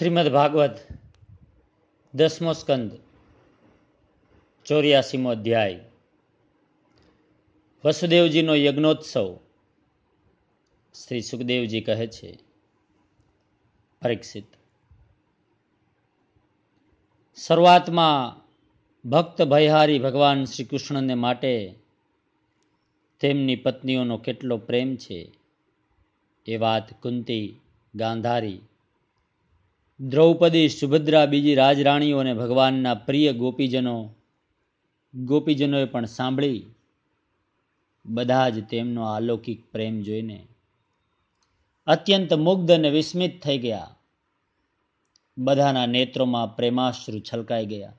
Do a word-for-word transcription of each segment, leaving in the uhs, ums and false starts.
શ્રીમદ ભાગવત દસમો સ્કંદ ચોર્યાસીમો અધ્યાય વસુદેવજીનો યજ્ઞોત્સવ. શ્રી સુખદેવજી કહે છે, પરીક્ષિત, શરૂઆતમાં ભક્ત ભયહારી ભગવાન શ્રી કૃષ્ણને માટે તેમની પત્નીઓનો કેટલો પ્રેમ છે એ વાત કુંતી, ગાંધારી, દ્રૌપદી, સુભદ્રા, બીજી રાજરાણીઓ અને ભગવાનના પ્રિય ગોપીજનો ગોપીજનોએ પણ સાંભળી. બધા જ તેમનો અલૌકિક પ્રેમ જોઈને અત્યંત મુગ્ધ અને વિસ્મિત થઈ ગયા. બધાના નેત્રોમાં પ્રેમાશ્રુ છલકાઈ ગયા.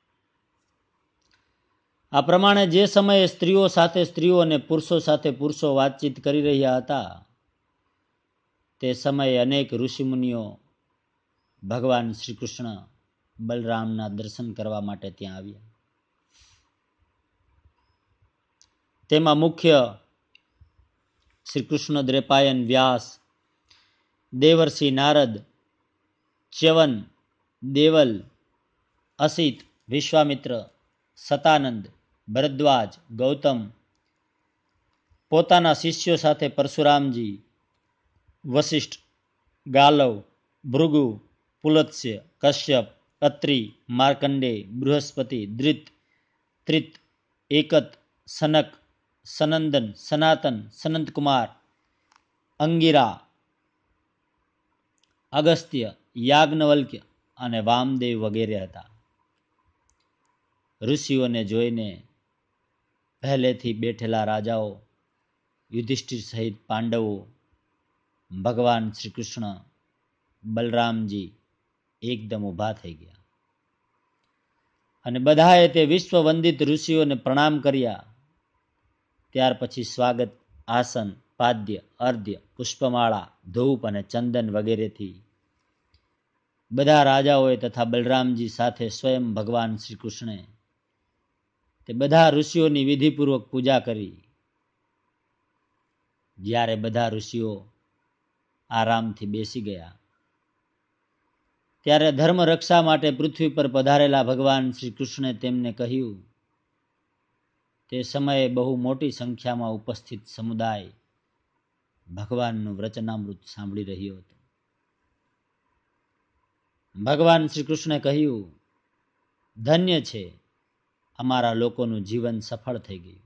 આ પ્રમાણે જે સમયે સ્ત્રીઓ સાથે સ્ત્રીઓ અને પુરુષો સાથે પુરુષો વાતચીત કરી રહ્યા હતા, તે સમયે અનેક ઋષિમુનિઓ ભગવાન શ્રી કૃષ્ણ બલરામના દર્શન કરવા માટે ત્યાં આવ્યા. તેમાં મુખ્ય શ્રી કૃષ્ણ દ્વૈપાયન વ્યાસ, દેવર્ષિ નારદ, ચ્યવન, દેવલ, અસિત, વિશ્વામિત્ર, સતાનંદ, ભરદ્વાજ, ગૌતમ, પોતાના શિષ્યો સાથે પરશુરામજી, વશિષ્ઠ, ગાલવ, ભૃગુ, પુલત્સ્ય, કશ્યપ, અત્રિ, માર્કંડે, બૃહસ્પતિ, ધૃત, ત્રિત, એકત, સનક, સનંદન, સનાતન, સનંતકુમાર, અંગિરા, અગસ્ત્ય, યાજ્ઞવલ્ક્ય અને વામદેવ વગેરે હતા. ઋષિઓને જોઈને પહેલેથી બેઠેલા રાજાઓ, યુધિષ્ઠિર સહિત પાંડવો, ભગવાન શ્રી કૃષ્ણ, બલરામજી એકદમ ઊભા થઈ ગયા અને બધાએ તે વિશ્વવંદિત ઋષિઓને પ્રણામ કર્યા. ત્યાર પછી સ્વાગત આસન, પાદ્ય, અર્ધ્ય, પુષ્પમાળા, ધૂપ અને ચંદન વગેરેથી બધા રાજાઓએ તથા બલરામજી સાથે સ્વયં ભગવાન શ્રી કૃષ્ણે તે બધા ઋષિઓની વિધિપૂર્વક પૂજા કરી. જ્યારે બધા ઋષિઓ આરામથી બેસી ગયા, ત્યારે ધર્મ રક્ષા માટે પૃથ્વી પર પધારેલા ભગવાન શ્રી કૃષ્ણે તેમને કહ્યું. તે સમયે બહુ મોટી સંખ્યામાં ઉપસ્થિત સમુદાય ભગવાનનું વચનામૃત સાંભળી રહ્યો હતો. ભગવાન શ્રી કૃષ્ણે કહ્યું, ધન્ય છે, અમારા લોકોનું જીવન સફળ થઈ ગયું.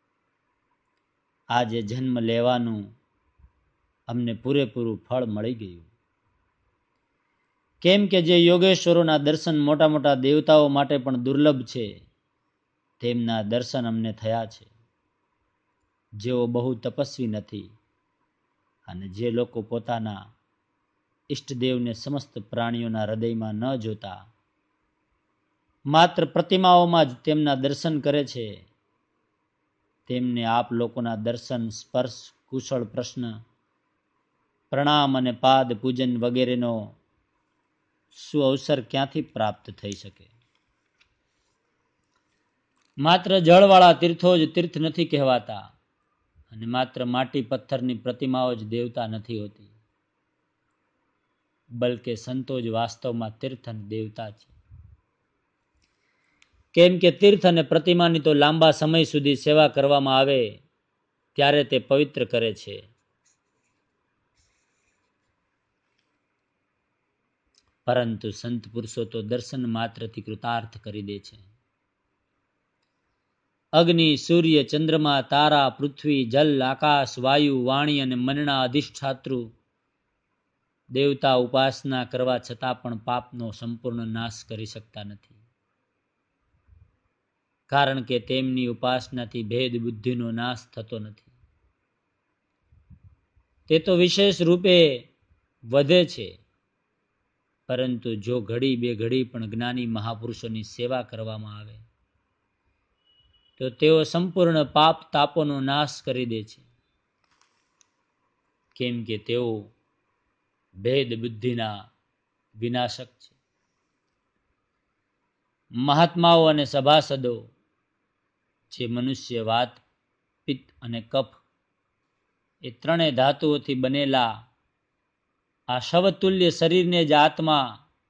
આજે જન્મ લેવાનું અમને પૂરેપૂરું ફળ મળી ગયું. કેમ કે જે યોગેશ્વરોના દર્શન મોટા મોટા દેવતાઓ માટે પણ દુર્લભ છે, તેમના દર્શન અમને થયા છે. જેઓ બહુ તપસ્વી નથી અને જે લોકો પોતાના ઈષ્ટદેવને સમસ્ત પ્રાણીઓના હૃદયમાં ન જોતા, માત્ર પ્રતિમાઓમાં જ તેમના દર્શન કરે છે, તેમને આપ લોકોના દર્શન, સ્પર્શ, કુશળ પ્રશ્ન, પ્રણામ અને પાદ પૂજન વગેરેનો શું અવસર ક્યાંથી પ્રાપ્ત થઈ શકે? માત્ર જળવાળા તીર્થો જ તીર્થ નથી કહેવાતા અને માત્ર માટી પથ્થરની પ્રતિમાઓ જ દેવતા નથી હોતી, બલકે સંતો જ વાસ્તવમાં તીર્થ અને દેવતા છે. કેમ કે તીર્થ અને પ્રતિમાની તો લાંબા સમય સુધી સેવા કરવામાં આવે ત્યારે તે પવિત્ર કરે છે. પરંતુ સંત પુરુષો તો દર્શન માત્રથી કૃતાર્થ કરી દે છે. અગ્નિ, સૂર્ય, ચંદ્રમા, તારા, પૃથ્વી, જલ, આકાશ, વાયુ, વાણી અને મનના અધિષ્ઠાતૃ દેવતા ઉપાસના કરવા છતાં પણ પાપનો સંપૂર્ણ નાશ કરી શકતા નથી. કારણ કે તેમની ઉપાસનાથી ભેદ બુદ્ધિનો નાશ થતો નથી. તે તો વિશેષ રૂપે વધે છે, પરંતુ જો ઘડી બે ઘડી પણ જ્ઞાની મહાપુરુષોની સેવા કરવામાં આવે તો તેઓ સંપૂર્ણ પાપ તાપોનો નાશ કરી દે છે. કેમ કે તેઓ ભેદ બુદ્ધિના વિનાશક છે. મહાત્માઓ અને સભાસદો જે મનુષ્ય વાત, પિત્ત અને કફ એ ત્રણેય ધાતુઓથી બનેલા આ શવતુલ્ય શરીરને જ આત્મા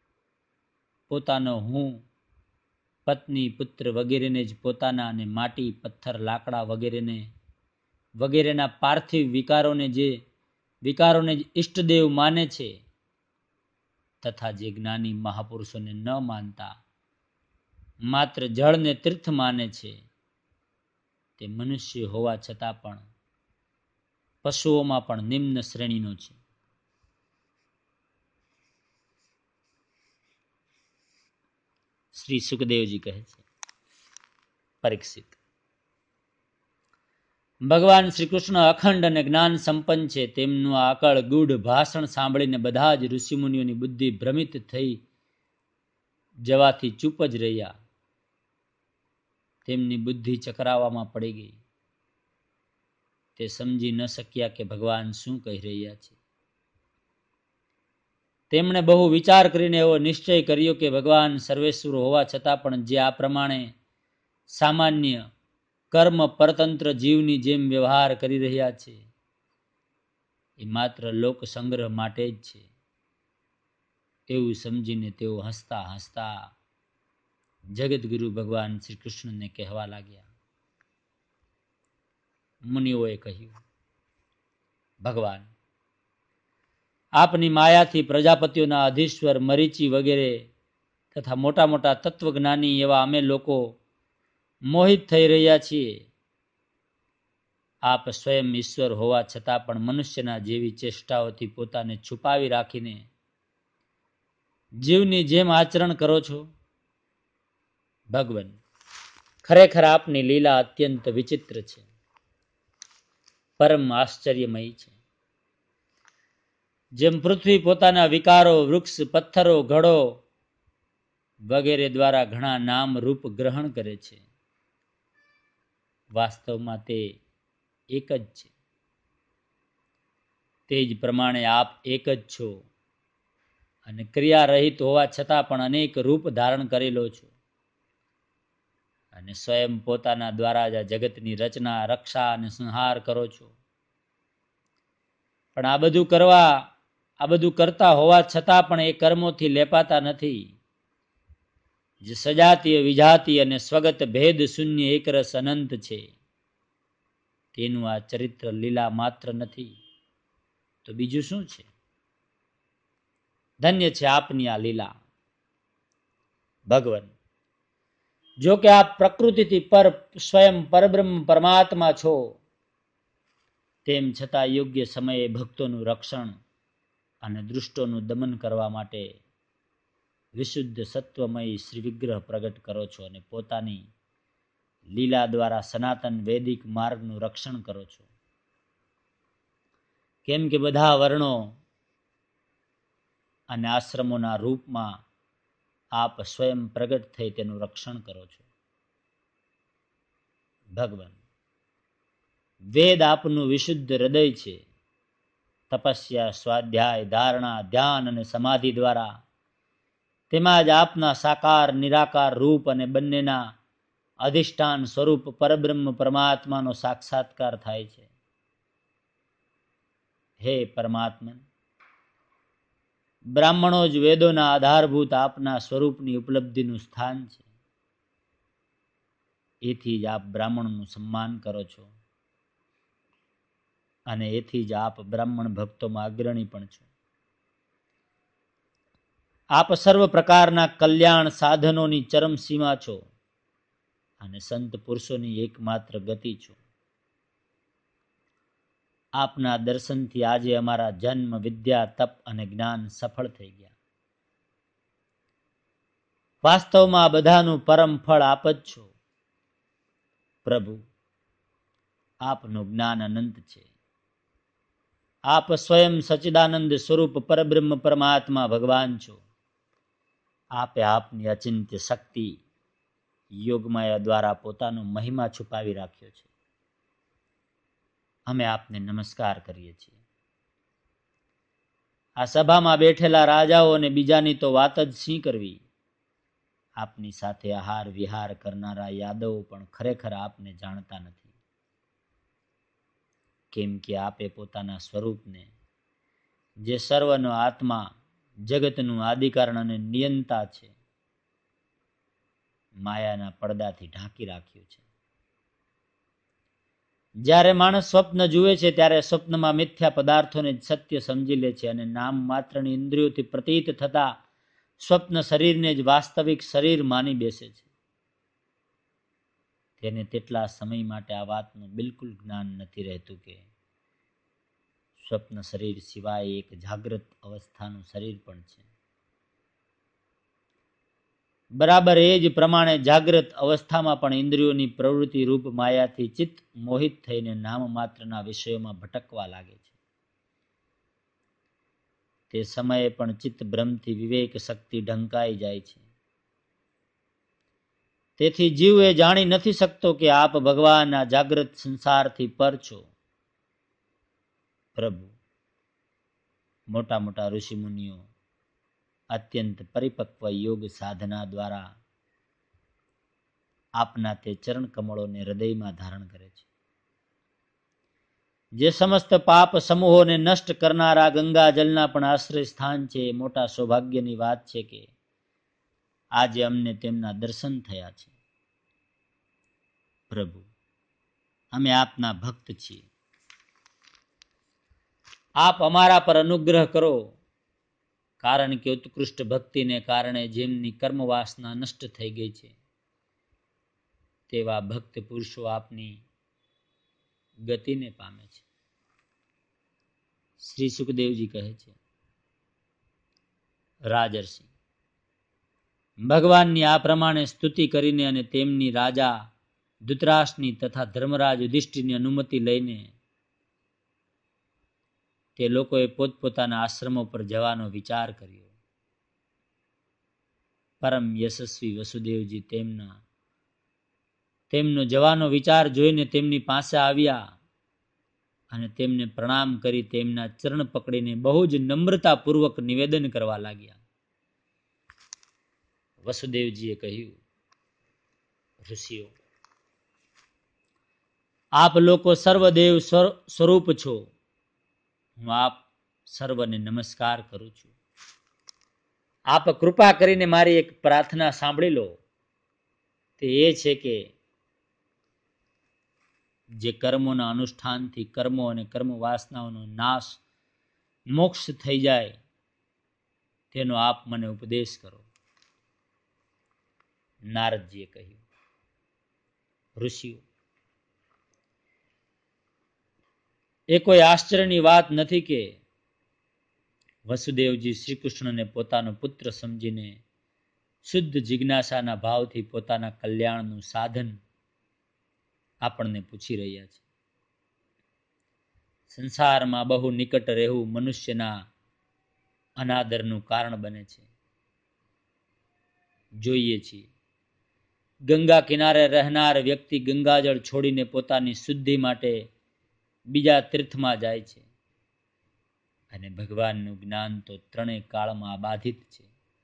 પોતાનો હું, પત્ની, પુત્ર વગેરેને જ પોતાના અને માટી, પથ્થર, લાકડા વગેરેને વગેરેના પાર્થિવ વિકારોને જે વિકારોને જ ઈષ્ટદેવ માને છે, તથા જે જ્ઞાની મહાપુરુષોને ન માનતા માત્ર જળને તીર્થ માને છે, તે મનુષ્ય હોવા છતાં પણ પશુઓમાં પણ નિમ્ન શ્રેણીનો છે. શ્રી સુખદેવજી કહે છે, પરીક્ષિત, ભગવાન શ્રી કૃષ્ણ અખંડ અને જ્ઞાન સંપન્ન છે. તેમનું આ અકળ ગૂઢ ભાષણ સાંભળીને બધા જ ઋષિમુનિઓની બુદ્ધિ ભ્રમિત થઈ જવાથી ચૂપ જ રહ્યા. તેમની બુદ્ધિ ચકરાવામાં પડી ગઈ. તે સમજી ન શક્યા કે ભગવાન શું કહી રહ્યા છે. તેમણે બહુ વિચાર કરીને એવો નિશ્ચય કર્યો કે ભગવાન સર્વેશ્વર હોવા છતાં પણ જે આ પ્રમાણે સામાન્ય કર્મ પરતંત્ર જીવની જેમ વ્યવહાર કરી રહ્યા છે, એ માત્ર લોક સંગ્રહ માટે જ છે, એવું સમજીને તેઓ હસતા હસતા જગતગુરુ ભગવાન શ્રી કૃષ્ણને કહેવા લાગ્યા. મુનિઓએ કહ્યું, ભગવાન, આપની માયાથી પ્રજાપતિઓના અધીશ્વર મરીચી વગેરે તથા મોટા મોટા તત્વજ્ઞાની એવા અમે લોકો મોહિત થઈ રહ્યા છીએ. આપ સ્વયં ઈશ્વર હોવા છતાં પણ મનુષ્યના જેવી ચેષ્ટાઓથી પોતાને છુપાવી રાખીને જીવની જેમ આચરણ કરો છો. ભગવાન, ખરેખર આપની લીલા અત્યંત વિચિત્ર છે, પરમ આશ્ચર્યમય છે. જેમ પૃથ્વી પોતાના વિકારો, વૃક્ષ, પથ્થરો, ઘડો વગેરે દ્વારા ઘણા નામ રૂપ ગ્રહણ કરે છે, વાસ્તવમાં તે એક જ છે. તે જ પ્રમાણે આપ એક જ છો અને ક્રિયા રહિત હોવા છતાં પણ અનેક રૂપ ધારણ કરેલો છો અને સ્વયં પોતાના દ્વારા જ જગતની રચના, રક્ષા અને સંહાર કરો છો. પણ આ બધું કરવા આ બધું કરતા હોવા છતાં પણ એ કર્મોથી લેપાતા નથી. જે સજાતીય, વિજાતીય અને સ્વગત ભેદ શૂન્ય એકરસ અનંત છે, તેનું આ ચરિત્ર લીલા માત્ર નથી તો બીજું શું છે? ધન્ય છે આપની આ લીલા. ભગવાન, જો કે આપ પ્રકૃતિથી પર સ્વયં પરબ્રહ્મ પરમાત્મા છો, તેમ છતાં યોગ્ય સમયે ભક્તોનું રક્ષણ અને દુષ્ટોનું દમન કરવા માટે વિશુદ્ધ સત્વમય શ્રી વિગ્રહ પ્રગટ કરો છો અને પોતાની લીલા દ્વારા સનાતન વૈદિક માર્ગનું રક્ષણ કરો છો. કેમ કે બધા વર્ણો અને આશ્રમોના રૂપમાં આપ સ્વયં પ્રગટ થઈ તેનું રક્ષણ કરો છો. ભગવાન, વેદ આપનું વિશુદ્ધ હૃદય છે. તપસ્યા, સ્વાધ્યાય, ધારણા, ધ્યાન અને સમાધિ દ્વારા તેમાં જ આપના સાકાર, નિરાકાર રૂપ અને બંનેના અધિષ્ઠાન સ્વરૂપ પરબ્રહ્મ પરમાત્માનો સાક્ષાત્કાર થાય છે. હે પરમાત્મન, બ્રાહ્મણો જ વેદોના આધારભૂત આપના સ્વરૂપની ઉપલબ્ધિનું સ્થાન છે. એથી જ આપ બ્રાહ્મણનું સન્માન કરો છો અને એથી જ આપ બ્રાહ્મણ ભક્તોમાં અગ્રણી પણ છો. આપ સર્વ પ્રકારના કલ્યાણ સાધનોની ચરમ સીમા છો અને સંત પુરુષોની એકમાત્ર ગતિ છો. આપના દર્શનથી આજે અમારા જન્મ, વિદ્યા, તપ અને જ્ઞાન સફળ થઈ ગયા. વાસ્તવમાં આ બધાનું પરમ ફળ આપ જ છો. પ્રભુ, આપનું જ્ઞાન અનંત છે. આપ સ્વયં સચ્ચિદાનંદ સ્વરૂપ પરબ્રહ્મ પરમાત્મા ભગવાન છો. આપે આપની અચિંત્ય શક્તિ યોગમાયા દ્વારા પોતાનો મહિમા છુપાવી રાખ્યો છે. અમે આપને નમસ્કાર કરીએ છીએ. આ સભામાં બેઠેલા રાજાઓ અને બીજાની તો વાત જ શી કરવી. આપની સાથે આહાર વિહાર કરનારા યાદવો પણ ખરેખર આપને જાણતા નથી. કેમ કે આપે પોતાના સ્વરૂપને, જે સર્વનો આત્મા, જગતનું આદિકારણ અને નિયંતા છે, માયાના પડદાથી ઢાંકી રાખ્યું છે. જ્યારે માણસ સ્વપ્ન જુએ છે ત્યારે સ્વપ્નમાં મિથ્યા પદાર્થોને સત્ય સમજી લે છે અને નામ માત્રની ઇન્દ્રિયોથી પ્રતીત થતા સ્વપ્ન શરીરને જ વાસ્તવિક શરીર માની બેસે છે. તેને તેટલા સમય માટે આ વાતનું બિલકુલ જ્ઞાન નથી રહેતું કે સ્વપ્ન શરીર સિવાય એક જાગ્રત અવસ્થાનું શરીર પણ છે. બરાબર એ જ પ્રમાણે જાગ્રત અવસ્થામાં પણ ઇન્દ્રિયોની પ્રવૃત્તિ રૂપ માયાથી ચિત્ત મોહિત થઈને નામ માત્રના વિષયોમાં ભટકવા લાગે છે. તે સમયે પણ ચિત્ત ભ્રમથી વિવેક શક્તિ ઢંકાઈ જાય છે. તેથી જીવ એ જાણી નથી શકતો કે આપ ભગવાનના જાગ્રત સંસારથી પર છો. પ્રભુ મોટા મોટા ઋષિ મુનિઓ અત્યંત પરિપક્વ યોગ સાધના દ્વારા આપના તે ચરણ કમળોને હૃદયમાં ધારણ કરે છે. જે સમસ્ત પાપ સમૂહોને નષ્ટ કરનારા ગંગા જલના પણ આશ્રય સ્થાન છે. એ મોટા સૌભાગ્યની વાત છે કે આજે અમને તેમના દર્શન થયા છે. પ્રભુ અમે આપના ભક્ત છીએ. આપ અમારા પર અનુગ્રહ કરો, કારણ કે ઉત્કૃષ્ટ ભક્તિને કારણે જેમની કર્મ વાસના નષ્ટ થઈ ગઈ છે તેવા ભક્ત પુરુષો આપની ગતિને પામે છે. શ્રી સુખદેવજી કહે છે, રાજર્ષિ ભગવાનની આ પ્રમાણે સ્તુતિ કરીને અને તેમની રાજા ધૃતરાષ્ટ્રની તથા ધર્મરાજ યુધિષ્ઠિરની અનુમતિ લઈને તે લોકોએ પોતપોતાના આશ્રમો પર જવાનો વિચાર કર્યો. પરમ યશસ્વી વસુદેવજી તેમના તેમનો જવાનો વિચાર જોઈને તેમની પાસે આવ્યા અને તેમને પ્રણામ કરી તેમના ચરણ પકડીને બહુ જ નમ્રતાપૂર્વક નિવેદન કરવા લાગ્યા. વસુદેવજીએ કહ્યું, ઋષિઓ, આપ લોકો સર્વદેવ સ્વરૂપ છો. હું આપ સર્વને નમસ્કાર કરું છું. આપ કૃપા કરીને મારી એક પ્રાર્થના સાંભળી લો. તે એ છે કે જે કર્મોના અનુષ્ઠાનથી કર્મો અને કર્મ વાસનાઓનો નાશ મોક્ષ થઈ જાય તેનો આપ મને ઉપદેશ કરો. નારદજીએ કહ્યું, ઋષિઓ, એ કોઈ આશ્ચર્યની વાત નથી કે વસુદેવજી શ્રી કૃષ્ણને પોતાનો પુત્ર સમજીને શુદ્ધ જિજ્ઞાસાના ભાવથી પોતાના કલ્યાણનું સાધન આપણને પૂછી રહ્યા છે. સંસારમાં બહુ નિકટ રહેવું મનુષ્યના અનાદરનું કારણ બને છે. જોઈએ છીએ ગંગા કિનારે રહેનાર વ્યક્તિ ગંગાજળ છોડીને પોતાની શુદ્ધિ માટે બીજા તીર્થમાં જાય છે અને ભગવાનનું જ્ઞાન તો ત્રણેય કાળમાં અબાધિત છે.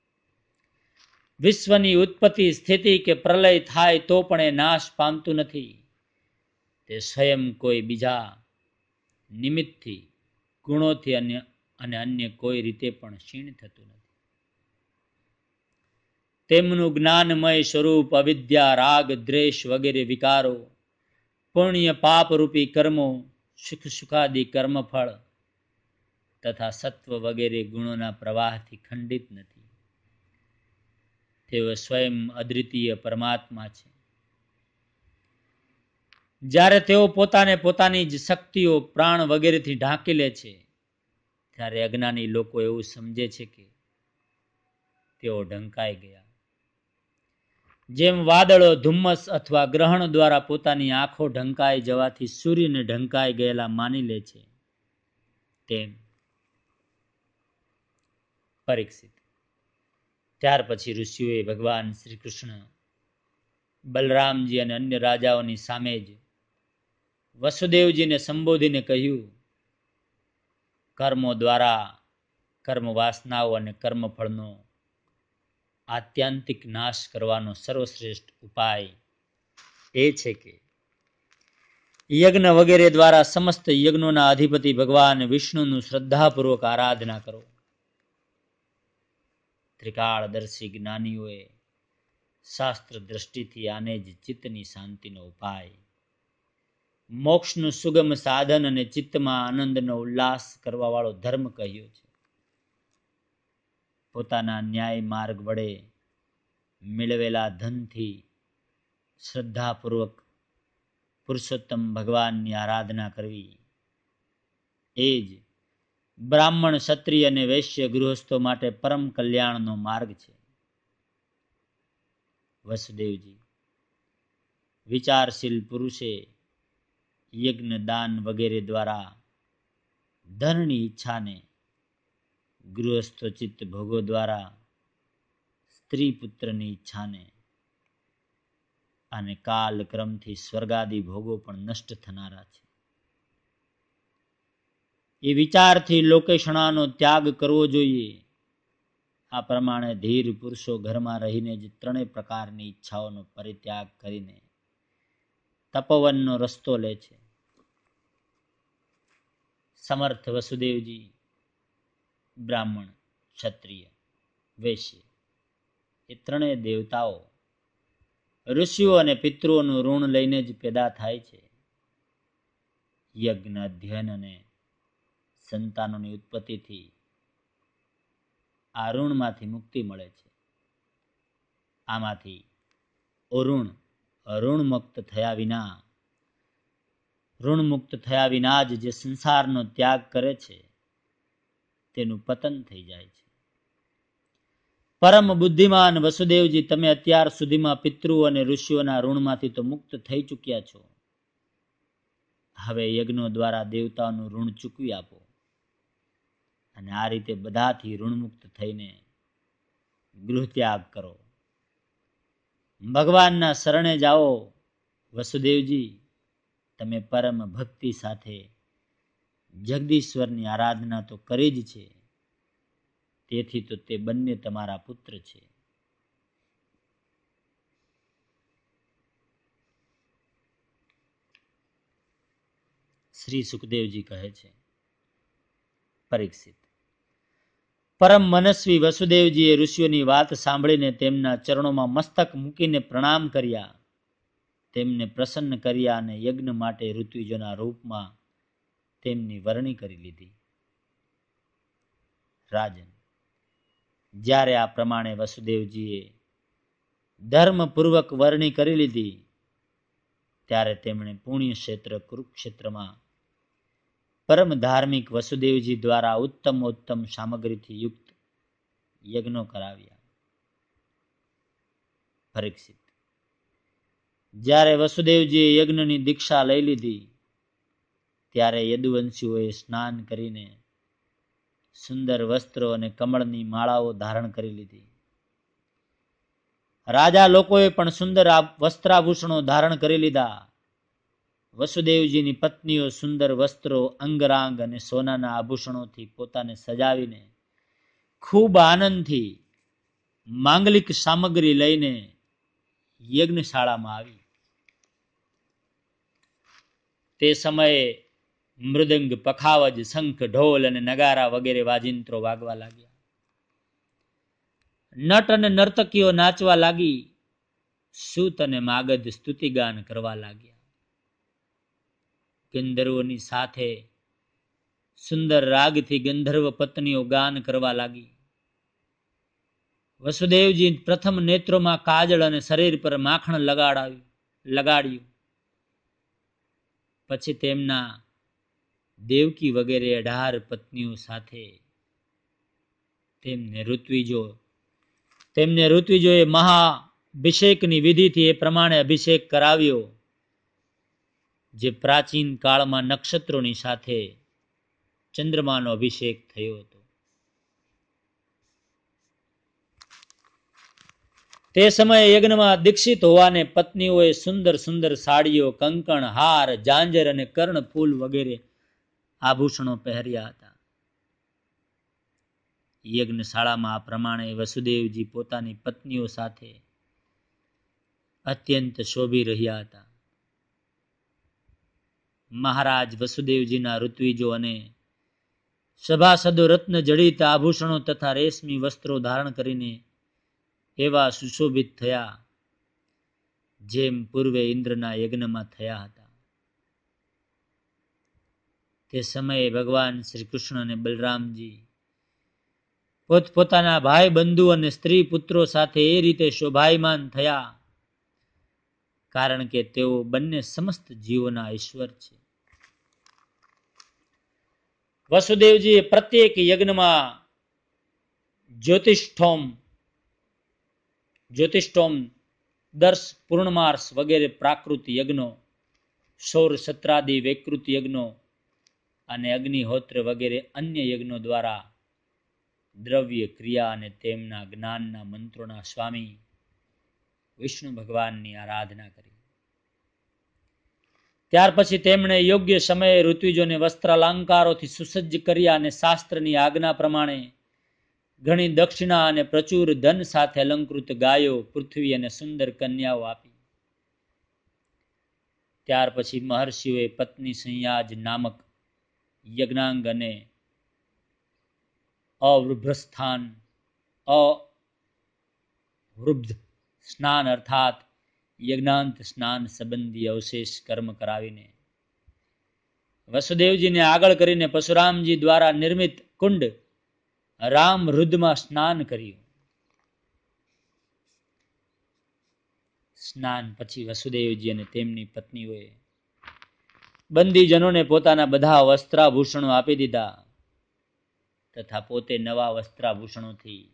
વિશ્વની ઉત્પત્તિ સ્થિતિ કે પ્રલય થાય તો પણ એ નાશ પામતું નથી. તે સ્વયં કોઈ બીજા નિમિત્તથી ગુણોથી અન્ય અને અન્ય કોઈ રીતે પણ ક્ષીણ થતું નથી. તેમનું જ્ઞાનમય સ્વરૂપ અવિદ્યા, રાગ, દ્વેષ વગેરે વિકારો, પુણ્ય પાપ રૂપી કર્મો, સુખ સુખાદી કર્મફળ તથા સત્વ વગેરે ગુણોના પ્રવાહથી ખંડિત નથી. તેઓ સ્વયં અદ્વિતીય પરમાત્મા છે. જ્યારે તેઓ પોતાને પોતાની જ શક્તિઓ, પ્રાણ વગેરેથી ઢાંકી લે છે ત્યારે અજ્ઞાની લોકો એવું સમજે છે કે તેઓ ઢંકાઈ ગયા. જેમ વાદળો, ધુમ્મસ અથવા ગ્રહણ દ્વારા પોતાની આંખો ઢંકાઈ જવાથી સૂર્યને ઢંકાઈ ગયેલા માની લે છે, તેમ પરીક્ષિત. ત્યાર પછી ઋષિઓએ ભગવાન શ્રી કૃષ્ણ, બલરામજી અને અન્ય રાજાઓની સામે જ વસુદેવજીને સંબોધીને કહ્યું, કર્મો દ્વારા કર્મ વાસનાઓ અને કર્મફળનો આત્યંતિક નાશ કરવાનો સર્વશ્રેષ્ઠ ઉપાય એ છે કે યજ્ઞ વગેરે દ્વારા સમસ્ત યજ્ઞોના અધિપતિ ભગવાન વિષ્ણુનું શ્રદ્ધાપૂર્વક આરાધના કરો. ત્રિકાળદર્શી જ્ઞાનીઓએ શાસ્ત્ર દ્રષ્ટિથી આને જ ચિત્તની શાંતિનો ઉપાય, મોક્ષનું સુગમ સાધન અને ચિત્તમાં આનંદનો ઉલ્લાસ કરવા વાળો ધર્મ કહ્યો છે. પોતાના ન્યાય માર્ગ વડે મેળવેલા ધનથી શ્રદ્ધાપૂર્વક પુરુષોત્તમ ભગવાનની આરાધના કરવી એ જ બ્રાહ્મણ, ક્ષત્રિય અને વૈશ્ય ગૃહસ્થો માટે પરમ કલ્યાણનો માર્ગ છે. વસુદેવજી વિચારશીલ પુરુષે યજ્ઞ, દાન વગેરે દ્વારા ધનની ઈચ્છાને, ગૃહસ્થોચિત ભોગો દ્વારા સ્ત્રી પુત્રની ઈચ્છાને અને કાલક્રમથી સ્વર્ગાદી ભોગો પણ નષ્ટ થનારા છે. એ વિચારથી લોકેશણાનો ત્યાગ કરવો જોઈએ. આ પ્રમાણે ધીર પુરુષો ઘરમાં રહીને જ ત્રણેય પ્રકારની ઈચ્છાઓનો પરિત્યાગ કરીને તપોવનનો રસ્તો લે છે. સમર્થ વસુદેવજી બ્રાહ્મણ, ક્ષત્રિય, વૈશ્ય એ ત્રણેય દેવતાઓ ઋષિઓ અને પિતૃઓનું ઋણ લઈને જ પેદા થાય છે. યજ્ઞ, અધ્યયન અને સંતાનોની ઉત્પત્તિથી આ ઋણમાંથી મુક્તિ મળે છે. આમાંથી અરુણ ઋણ મુક્ત થયા વિના ઋણ મુક્ત થયા વિના જ જે સંસારનો ત્યાગ કરે છે તેનું પતન થઈ જાય છે. પરમ બુદ્ધિમાન વસુદેવજી, તમે અત્યાર સુધીમાં પિતૃ અને ઋષિઓના ઋણમાંથી તો મુક્ત થઈ ચૂક્યા છો. હવે યજ્ઞો દ્વારા દેવતાઓનું ઋણ ચૂકવી આપો અને આ રીતે બધાથી ઋણમુક્ત થઈને ગૃહત્યાગ કરો. ભગવાનના શરણે જાઓ. વસુદેવજી, તમે પરમ ભક્તિ સાથે જગદીશ્વરની આરાધના તો કરી જ છે, તેથી તો તે બંને તમારા પુત્ર છે. શ્રી સુખદેવજી કહે છે, પરીક્ષિત, પરમ મનસ્વી વસુદેવજીએ ઋષિઓની વાત સાંભળીને તેમના ચરણોમાં મસ્તક મૂકીને પ્રણામ કર્યા, તેમને પ્રસન્ન કર્યા અને યજ્ઞ માટે ઋત્વિજોના રૂપમાં તેમની વરણી કરી લીધી. રાજન, જ્યારે આ પ્રમાણે વસુદેવજીએ ધર્મપૂર્વક વરણી કરી લીધી ત્યારે તેમણે પુણ્ય ક્ષેત્ર કુરુક્ષેત્રમાં પરમ ધાર્મિક વસુદેવજી દ્વારા ઉત્તમોત્તમ સામગ્રીથી યુક્ત યજ્ઞો કરાવ્યા. પરીક્ષિત, જ્યારે વસુદેવજીએ યજ્ઞની દીક્ષા લઈ લીધી ત્યારે યદુવંશીઓએ સ્નાન કરીને સુંદર વસ્ત્રો અને કમળની માળાઓ ધારણ કરી લીધી. રાજા લોકોએ પણ સુંદર વસ્ત્રાભૂષણો ધારણ કરી લીધા. વસુદેવજીની પત્નીઓ સુંદર વસ્ત્રો, અંગરાંગ અને સોનાના આભૂષણોથી પોતાને સજાવીને ખૂબ આનંદથી માંગલિક સામગ્રી લઈને યજ્ઞશાળામાં આવી. તે સમયે મૃદંગ, પખાવજ, શંખ, ઢોલ અને નગારા વગેરે વાજિંત્રો વાગવા લાગ્યા. નટ અને નર્તકીઓ નાચવા લાગી. સૂત અને માગધ સ્તુતિગાન કરવા લાગ્યા. ગંધર્વોની સાથે સુંદર રાગથી ગંધર્વ પત્નીઓ ગાન કરવા લાગી. વસુદેવજી પ્રથમ નેત્રોમાં કાજળ અને શરીર પર માખણ લગાડાવ્યું લગાડ્યું પછી તેમના દેવકી વગેરે અઢાર પત્નીઓ સાથે તેમને ઋત્વિજો તેમને ઋત્વિજોએ મહાભિષેકની વિધિથી એ પ્રમાણે અભિષેક કરાવ્યો જે પ્રાચીન કાળમાં નક્ષત્રોની સાથે ચંદ્રમાનો અભિષેક થયો હતો. તે સમયે યજ્ઞમાં દીક્ષિત હોવાને પત્નીઓએ સુંદર સુંદર સાડીઓ, કંકણ, હાર, ઝાંઝર અને કર્ણફૂલ વગેરે આભૂષણો પહેર્યા હતા. યજ્ઞશાળામાં આ પ્રમાણે વસુદેવજી પોતાની પત્નીઓ સાથે અત્યંત શોભી રહ્યા હતા. મહારાજ વસુદેવજીના ઋત્વિજો અને સભાસદો રત્ન જડિત આભૂષણો તથા રેશમી વસ્ત્રો ધારણ કરીને એવા સુશોભિત થયા જેમ પૂર્વે ઇન્દ્રના યજ્ઞમાં થયા હતા. તે સમયે ભગવાન શ્રી કૃષ્ણ અને બલરામજી પોતપોતાના ભાઈ બંધુ અને સ્ત્રી પુત્રો સાથે એ રીતે શોભાયમાન થયા, કારણ કે તેઓ બંને સમસ્ત જીવોના ઈશ્વર છે. વસુદેવજીએ પ્રત્યેક યજ્ઞમાં જ્યોતિષ્ઠોમ જ્યોતિષ્ઠોમ દર્શ પૂર્ણમાસ વગેરે પ્રાકૃત યજ્ઞો, સૌર સત્રાદિ વૈકૃત યજ્ઞો અને અગ્નિહોત્ર વગેરે અન્ય યજ્ઞો દ્વારા દ્રવ્ય ક્રિયા અને તેમના જ્ઞાનના મંત્રોના સ્વામી વિષ્ણુ ભગવાનની આરાધના કરી. ત્યાર પછી તેમણે યોગ્ય સમયે ઋત્વિજોને વસ્ત્રાલંકારોથી સુસજ્જ કર્યા અને શાસ્ત્રની આજ્ઞા પ્રમાણે ઘણી દક્ષિણા અને પ્રચુર ધન સાથે અલંકૃત ગાયો, પૃથ્વી અને સુંદર કન્યાઓ આપી. ત્યાર પછી મહર્ષિઓએ પત્ની સંયાજ નામક યજ્ઞાંગ અને અવૃભ્રસ્થાન અવૃબ્ધ સ્નાન અર્થાત યજ્ઞાંત સ્નાન સંબંધી અવશેષ કર્મ કરાવીને વસુદેવજીને આગળ કરીને પરશુરામજી દ્વારા નિર્મિત કુંડ રામ રુદ્રમાં સ્નાન કર્યું. સ્નાન પછી વસુદેવજી અને તેમની પત્નીઓએ બંદીજનોને પોતાના બધા વસ્ત્રાભૂષણો આપી દીધા તથા પોતે નવા વસ્ત્રાભૂષણોથી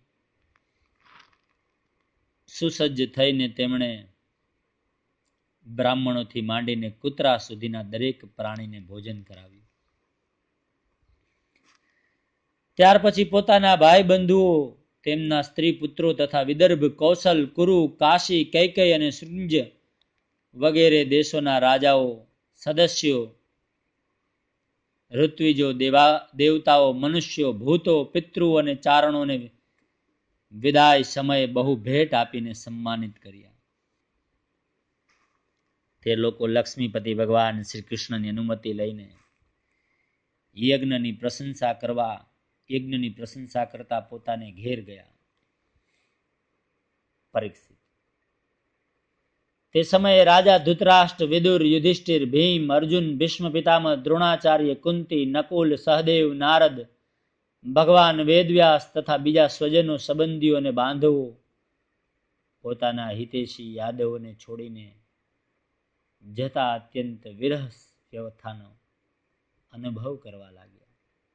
સુસજ્જ થઈને તેમણે બ્રાહ્મણોથી માંડીને કૂતરા સુધીના દરેક પ્રાણીને ભોજન કરાવ્યું. ત્યાર પછી પોતાના ભાઈ બંધુઓ, તેમના સ્ત્રી પુત્રો તથા વિદર્ભ, કૌશલ, કુરુ, કાશી, કૈકેય અને શૃંજ વગેરે દેશોના રાજાઓ, સદસ્યો, ઋત્વિજો, દેવા દેવતાઓ, મનુષ્યો, ભૂતો, પિતૃ અને ચારણોને વિદાય સમયે બહુ ભેટ આપીને સન્માનિત કર્યા. તે લોકો લક્ષ્મીપતિ ભગવાન શ્રી કૃષ્ણની અનુમતિ લઈને યજ્ઞની પ્રશંસા કરવા યજ્ઞની પ્રશંસા કરતા પોતાને ઘેર ગયા. પરીક્ષિત તે સમયે રાજા ધૃતરાષ્ટ્ર, વિદુર, યુધિષ્ઠિર, ભીમ, અર્જુન, ભીષ્મ પિતામહ, દ્રોણાચાર્ય, કુંતી, નકુલ, સહદેવ, નારદ, ભગવાન વેદવ્યાસ તથા બીજા સ્વજનો, સંબંધીઓ અને બાંધવો પોતાના હિતેશી યાદવોને છોડીને જતા અત્યંત વિરહ વ્યવસ્થાનો અનુભવ કરવા લાગ્યા.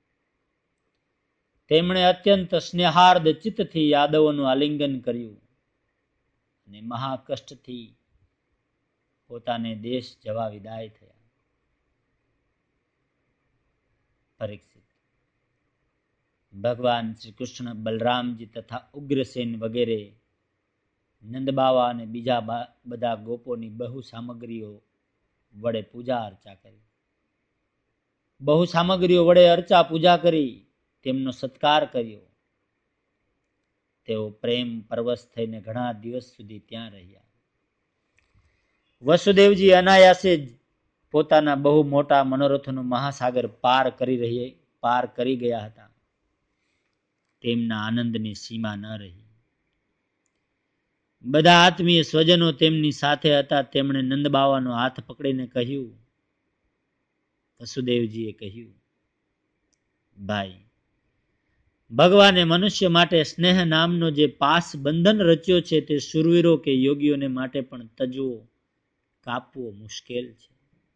તેમણે અત્યંત સ્નેહાર્દ ચિત્તથી યાદવોનું આલિંગન કર્યું અને મહાકષ્ટથી પોતાને દેશ જવા વિદાય થયા. પરીક્ષિત ભગવાન શ્રી કૃષ્ણ, બલરામજી તથા ઉગ્રસેન વગેરે નંદબાવા અને બીજા બધા ગોપોની બહુ સામગ્રીઓ વડે પૂજા અર્ચા કરી. બહુ સામગ્રીઓ વડે અર્ચા પૂજા કરી તેમનો સત્કાર કર્યો. તેઓ પ્રેમ પરવશ થઈને ઘણા દિવસ સુધી ત્યાં રહ્યા. વસુદેવજી અનાયાસે જ પોતાના બહુ મોટા મનોરથનો મહાસાગર પાર કરી રહી પાર કરી ગયા હતા. તેમના આનંદની સીમા ન રહી. બધા આત્મીય સ્વજનો તેમની સાથે હતા. તેમણે નંદબાવાનો હાથ પકડીને કહ્યું, વસુદેવજીએ કહ્યું, ભાઈ, ભગવાને મનુષ્ય માટે સ્નેહ નામનો જે પાસ બંધન રચ્યો છે તે શૂરવીરો કે યોગીઓને માટે પણ તજવો, કાપવો મુશ્કેલ છે.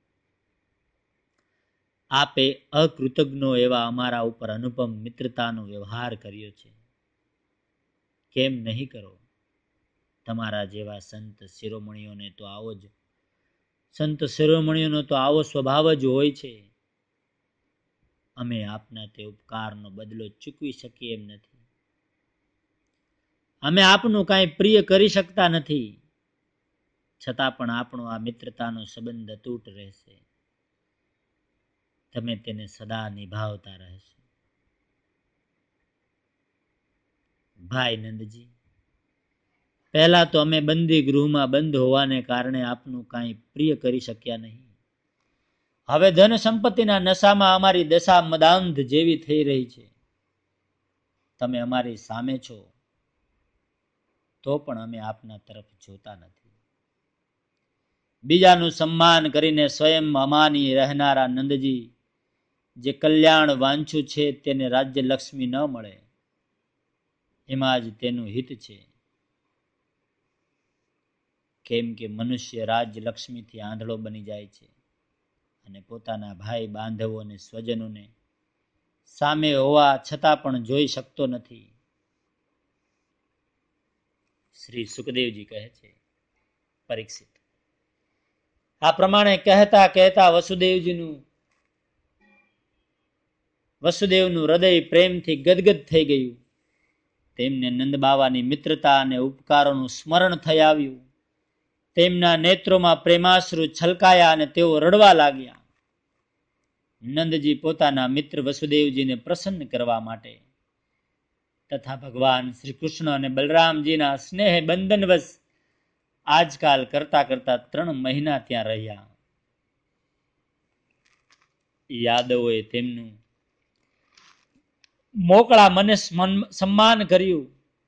આપે અકૃતજ્ઞો એવા અમારા ઉપર અનુપમ મિત્રતાનો વ્યવહાર કર્યો છે. કેમ નહીં કરો? તમારા જેવા સંત શિરોમણીઓને તો આવો જ સંત શિરોમણીઓનો તો આવો સ્વભાવ જ હોય છે. અમે આપના તે ઉપકારનો બદલો ચૂકવી શકીએ એમ નથી. અમે આપનું કાંઈ પ્રિય કરી શકતા નથી. છતાં પણ આપણો આ મિત્રતાનો સંબંધ અતૂટ રહેશે. તમે તેને સદા નિભાવતા રહેશો. ભાઈ નંદજી, પહેલા તો અમે બંદી ગૃહમાં બંધ હોવાને કારણે આપનું કાંઈ પ્રિય કરી શક્યા નહીં. હવે ધન સંપત્તિના નશામાં અમારી દશા મદાંધ જેવી થઈ રહી છે. તમે અમારી સામે છો તો પણ અમે આપના તરફ જોતા નથી. બીજાનું સન્માન કરીને સ્વયં અમાની રહેનારા નંદજી જે કલ્યાણ વાંછું છે તેને રાજ્ય લક્ષ્મી ન મળે, એમાં જ તેનું હિત છે. કેમ કે મનુષ્ય રાજ્ય લક્ષ્મીથી આંધળો બની જાય છે અને પોતાના ભાઈ બાંધવો અને સ્વજનોને સામે હોવા છતાં પણ જોઈ શકતો નથી. શ્રી સુખદેવજી કહે છે, પરીક્ષિત, આ પ્રમાણે કહેતા કહેતા વસુદેવજીનું વસુદેવનું હૃદય પ્રેમથી ગદગદ થઈ ગયું. તેમને નંદબાવાની મિત્રતા અને ઉપકારોનું સ્મરણ થઈ આવ્યું. તેમના નેત્રોમાં પ્રેમાશ્રુ છલકાયા અને તેઓ રડવા લાગ્યા. નંદજી પોતાના મિત્ર વસુદેવજીને પ્રસન્ન કરવા માટે તથા ભગવાન શ્રી કૃષ્ણ અને બલરામજીના સ્નેહ બંધનવશ આજકાલ કરતા કરતા ત્રણ મહિના ત્યાં રહ્યા. યાદવોએ તેમનું મોકળા મને સન્માન કર્યું.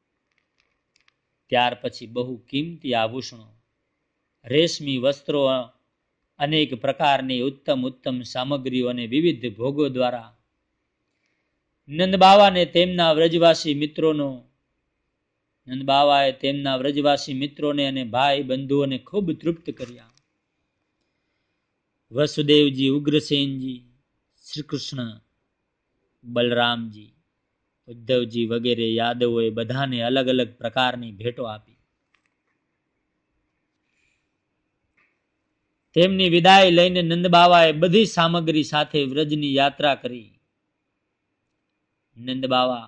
ત્યાર પછી બહુ કિંમતી આભૂષણો, રેશમી વસ્ત્રો, અનેક પ્રકારની ઉત્તમ ઉત્તમ સામગ્રીઓ અને વિવિધ ભોગો દ્વારા નંદબાવાને તેમના વ્રજવાસી મિત્રોનો નંદબાવાએ તેમના વ્રજવાસી મિત્રોને અને ભાઈ બંધુઓને ખૂબ તૃપ્ત કર્યા. વસુદેવજી, ઉગ્રસેનજી, શ્રી કૃષ્ણ, બલરામજી, ઉદ્ધવજી વગેરે યાદવોએ બધાને અલગ અલગ પ્રકારની ભેટો આપી. તેમની વિદાય લઈને નંદબાવાએ બધી સામગ્રી સાથે વ્રજની યાત્રા કરી. નંદબાવા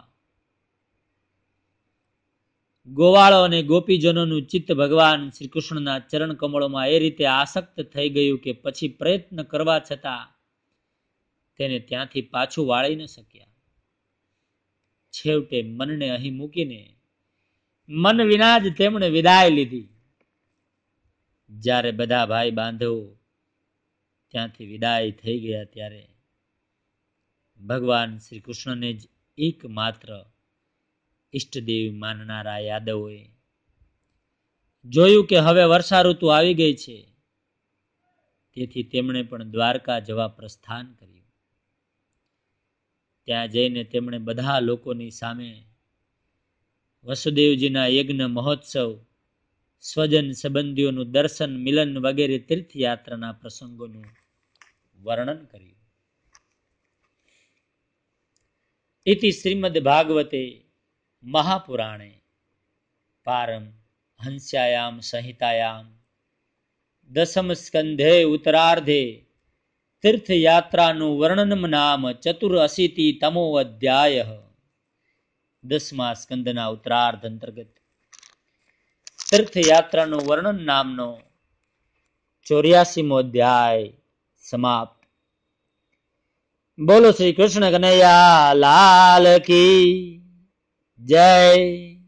ગોવાળો અને ગોપીજનોનું ચિત્ત ભગવાન શ્રી કૃષ્ણના ચરણ કમળોમાં એ રીતે આસક્ત થઈ ગયું કે પછી પ્રયત્ન કરવા છતાં તેને ત્યાંથી પાછું વાળી ન શક્યા. છેવટે મનને અહીં મૂકીને મન વિના જ તેમણે વિદાય લીધી. જ્યારે બધા ભાઈ બાંધવો ત્યાંથી વિદાય થઈ ગયા ત્યારે ભગવાન શ્રી કૃષ્ણને જ એકમાત્ર ઈષ્ટદેવ માનનારા યાદવોએ જોયું કે હવે વર્ષા ઋતુ આવી ગઈ છે, તેથી તેમણે પણ દ્વારકા જવા પ્રસ્થાન કર્યું. ત્યાં જઈને તેમણે બધા લોકોની સામે વસુદેવજીના યજ્ઞ મહોત્સવ, સ્વજન સંબંધીઓનું દર્શન, મિલન વગેરે તીર્થયાત્રાના પ્રસંગોનું વર્ણન કર્યું. ઇતિ શ્રીમદ ભાગવતે મહાપુરાણે પારમ હંસ્યાયામ સંહિતાયામ દસમ સ્કંધે ઉત્તરાર્ધે તીર્થયાત્રાનું વર્ણનમ નામ ચતુર અશીતિ તમો અધ્યાય. દસમા સ્કંદના ઉત્તરાર્ધ અંતર્ગત તીર્થયાત્રાનું વર્ણન નામનો ચોર્યાસીમો અધ્યાય સમાપ્ત. બોલો શ્રી કૃષ્ણ કનૈયા લાલ કી જય.